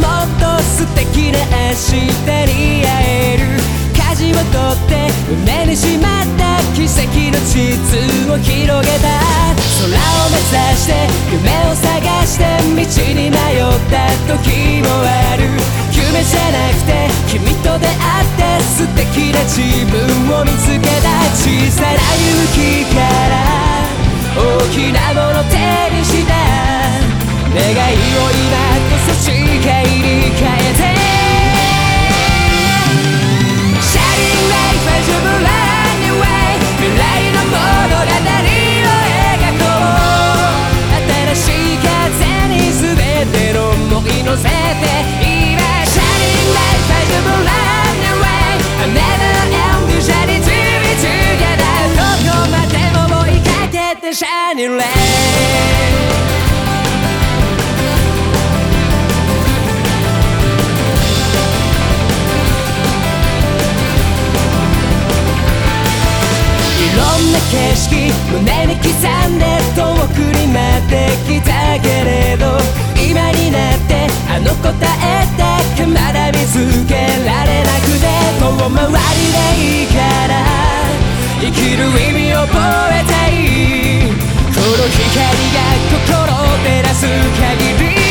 っと素敵な明日に会える。舵を取って胸にしまった奇跡の地図を広げた。空を目指して夢を探して道に迷った時もある。夢じゃなくて君と出会って素敵な自分を見つけた。小さな勇気から大きなもの手にした願いを今こそ誓いに変えて。Shining light as a brand new way 未来の物語を描こう。新しい風に全ての想い乗せて今 Shining light as a brand new way I never end shining to be together どこまでも追いかけて Shining light景色胸に刻んで遠くに待ってきたけれど今になってあの答えだけまだ見つけられなくて遠回りでいいから生きる意味を覚えたい。この光が心を照らす限り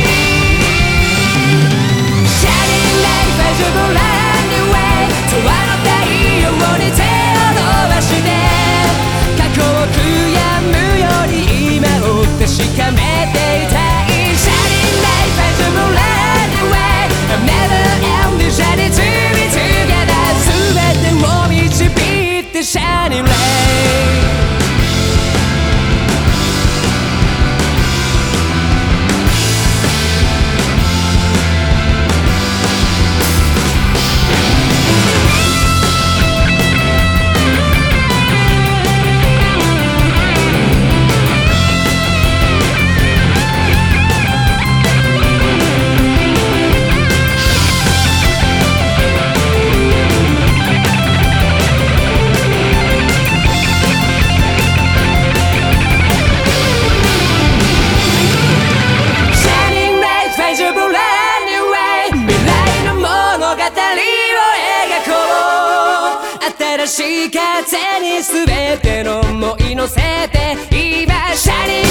Shining light as a brand new way 永遠の太陽に手を伸ばして遠くやむように今を確かめていたい Shining light as a brand new way I never end shining to be together 全てを導いて Shining light新しい風に全ての想い乗せて今シャリ